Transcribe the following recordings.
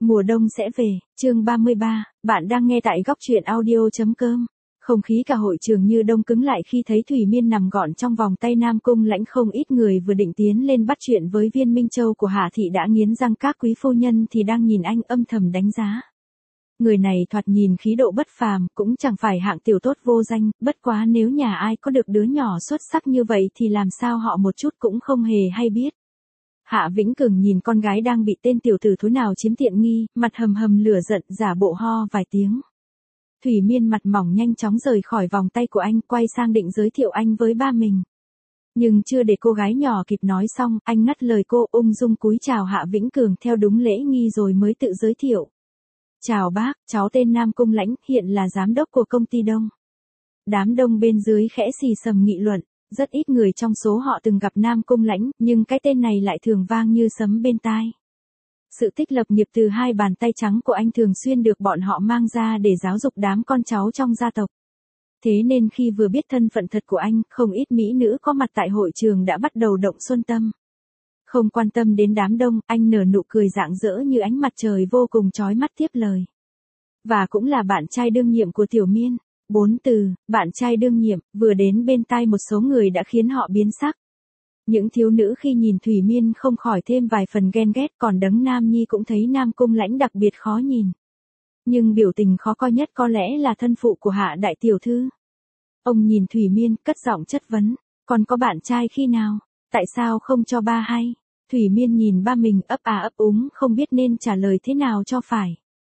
Mùa đông sẽ về, chương 33, bạn đang nghe tại góc truyện audio.com. Không khí cả hội trường như đông cứng lại khi thấy Thủy Miên nằm gọn trong vòng tay Nam Cung Lãnh. Không ít người vừa định tiến lên bắt chuyện với Viên Minh Châu của Hạ thị đã nghiến răng, các quý phu nhân thì đang nhìn anh âm thầm đánh giá. Người này thoạt nhìn khí độ bất phàm, cũng chẳng phải hạng tiểu tốt vô danh, bất quá nếu nhà ai có được đứa nhỏ xuất sắc như vậy thì làm sao họ một chút cũng không hề hay biết. Hạ Vĩnh Cường nhìn con gái đang bị tên tiểu tử thối nào chiếm tiện nghi, mặt hầm hầm lửa giận, giả bộ ho vài tiếng. Thủy Miên mặt mỏng nhanh chóng rời khỏi vòng tay của anh, quay sang định giới thiệu anh với ba mình. Nhưng chưa để cô gái nhỏ kịp nói xong, anh ngắt lời cô, ung dung cúi chào Hạ Vĩnh Cường theo đúng lễ nghi rồi mới tự giới thiệu. Chào bác, cháu tên Nam Cung Lãnh, hiện là giám đốc của công ty Đông. Đám đông bên dưới khẽ xì xầm nghị luận. Rất ít người trong số họ từng gặp Nam Cung Lãnh, nhưng cái tên này lại thường vang như sấm bên tai. Sự tích lập nghiệp từ hai bàn tay trắng của anh thường xuyên được bọn họ mang ra để giáo dục đám con cháu trong gia tộc. Thế nên khi vừa biết thân phận thật của anh, không ít mỹ nữ có mặt tại hội trường đã bắt đầu động xuân tâm. Không quan tâm đến đám đông, anh nở nụ cười rạng rỡ như ánh mặt trời vô cùng chói mắt tiếp lời. Và cũng là bạn trai đương nhiệm của Tiểu Miên. 4 từ, bạn trai đương nhiệm, vừa đến bên tai một số người đã khiến họ biến sắc. Những thiếu nữ khi nhìn Thủy Miên không khỏi thêm vài phần ghen ghét, còn đấng nam nhi cũng thấy Nam Cung Lãnh đặc biệt khó nhìn. Nhưng biểu tình khó coi nhất có lẽ là thân phụ của Hạ đại tiểu thư. Ông nhìn Thủy Miên, cất giọng chất vấn, còn có bạn trai khi nào, tại sao không cho ba hay? Thủy Miên nhìn ba mình ấp à ấp úng, không biết nên trả lời thế nào cho phải.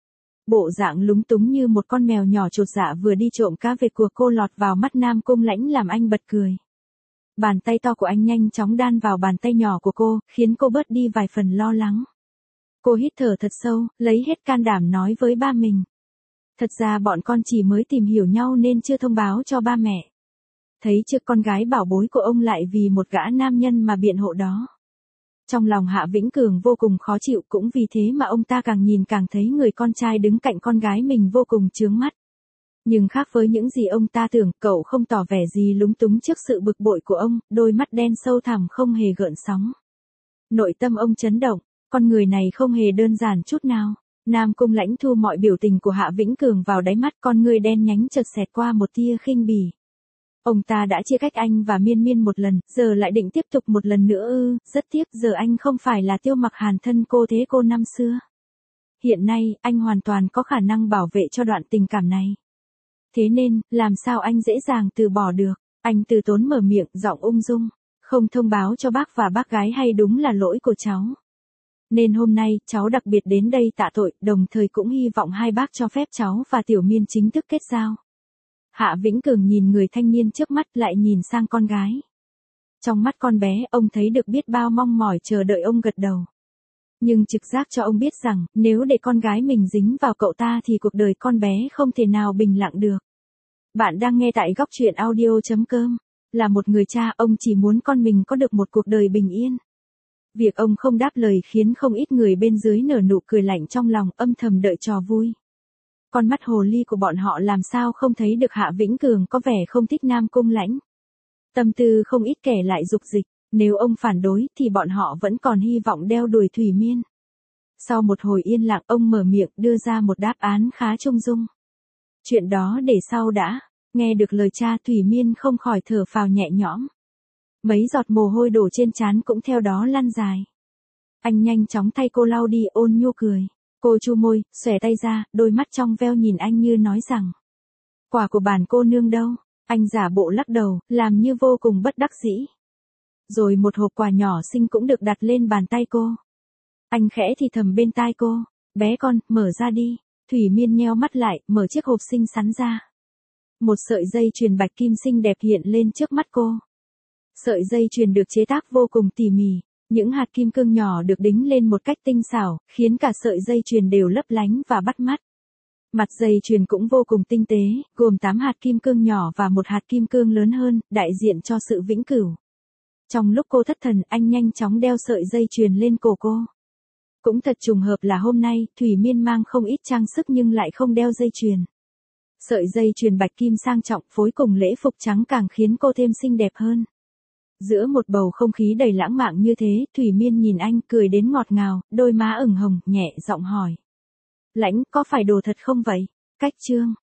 Bộ dạng lúng túng như một con mèo nhỏ chột dạ vừa đi trộm cá về của cô lọt vào mắt Nam Cung Lãnh làm anh bật cười. Bàn tay to của anh nhanh chóng đan vào bàn tay nhỏ của cô, khiến cô bớt đi vài phần lo lắng. Cô hít thở thật sâu, lấy hết can đảm nói với ba mình. Thật ra bọn con chỉ mới tìm hiểu nhau nên chưa thông báo cho ba mẹ. Thấy trước con gái bảo bối của ông lại vì một gã nam nhân mà biện hộ đó. Trong lòng Hạ Vĩnh Cường vô cùng khó chịu, cũng vì thế mà ông ta càng nhìn càng thấy người con trai đứng cạnh con gái mình vô cùng chướng mắt. Nhưng khác với những gì ông ta tưởng, cậu không tỏ vẻ gì lúng túng trước sự bực bội của ông, đôi mắt đen sâu thẳm không hề gợn sóng. Nội tâm ông chấn động, con người này không hề đơn giản chút nào. Nam Cung Lãnh thu mọi biểu tình của Hạ Vĩnh Cường vào đáy mắt, con người đen nhánh chợt xẹt qua một tia khinh bỉ. Ông ta đã chia cách anh và Miên Miên một lần, giờ lại định tiếp tục một lần nữa ư? Rất tiếc giờ anh không phải là Tiêu Mặc Hàn thân cô thế cô năm xưa. Hiện nay, anh hoàn toàn có khả năng bảo vệ cho đoạn tình cảm này. Thế nên, làm sao anh dễ dàng từ bỏ được? Anh từ tốn mở miệng, giọng ung dung. Không thông báo cho bác và bác gái hay đúng là lỗi của cháu. Nên hôm nay, cháu đặc biệt đến đây tạ tội, đồng thời cũng hy vọng hai bác cho phép cháu và Tiểu Miên chính thức kết giao. Hạ Vĩnh Cường nhìn người thanh niên trước mắt lại nhìn sang con gái. Trong mắt con bé, ông thấy được biết bao mong mỏi chờ đợi ông gật đầu. Nhưng trực giác cho ông biết rằng, nếu để con gái mình dính vào cậu ta thì cuộc đời con bé không thể nào bình lặng được. Bạn đang nghe tại góc truyện audio.com. Là một người cha, ông chỉ muốn con mình có được một cuộc đời bình yên. Việc ông không đáp lời khiến không ít người bên dưới nở nụ cười lạnh trong lòng, âm thầm đợi trò vui. Con mắt hồ ly của bọn họ làm sao không thấy được Hạ Vĩnh Cường có vẻ không thích Nam Cung Lãnh. Tâm tư không ít kẻ lại dục dịch, nếu ông phản đối thì bọn họ vẫn còn hy vọng đeo đuổi Thủy Miên. Sau một hồi yên lặng, ông mở miệng đưa ra một đáp án khá trung dung. Chuyện đó để sau đã. Nghe được lời cha, Thủy Miên không khỏi thở phào nhẹ nhõm. Mấy giọt mồ hôi đổ trên trán cũng theo đó lăn dài. Anh nhanh chóng thay cô lau đi, ôn nhu cười. Cô chu môi, xòe tay ra, đôi mắt trong veo nhìn anh như nói rằng. Quả của bản cô nương đâu? Anh giả bộ lắc đầu, làm như vô cùng bất đắc dĩ. Rồi một hộp quà nhỏ xinh cũng được đặt lên bàn tay cô. Anh khẽ thì thầm bên tai cô. Bé con, mở ra đi. Thủy Miên nheo mắt lại, mở chiếc hộp xinh xắn ra. Một sợi dây chuyền bạch kim xinh đẹp hiện lên trước mắt cô. Sợi dây chuyền được chế tác vô cùng tỉ mỉ. Những hạt kim cương nhỏ được đính lên một cách tinh xảo, khiến cả sợi dây chuyền đều lấp lánh và bắt mắt. Mặt dây chuyền cũng vô cùng tinh tế, gồm 8 hạt kim cương nhỏ và một hạt kim cương lớn hơn, đại diện cho sự vĩnh cửu. Trong lúc cô thất thần, anh nhanh chóng đeo sợi dây chuyền lên cổ cô. Cũng thật trùng hợp là hôm nay, Thủy Miên mang không ít trang sức nhưng lại không đeo dây chuyền. Sợi dây chuyền bạch kim sang trọng phối cùng lễ phục trắng càng khiến cô thêm xinh đẹp hơn. Giữa một bầu không khí đầy lãng mạn như thế, Thủy Miên nhìn anh cười đến ngọt ngào, đôi má ửng hồng, nhẹ giọng hỏi. Lãnh, có phải đồ thật không vậy? Cách chương.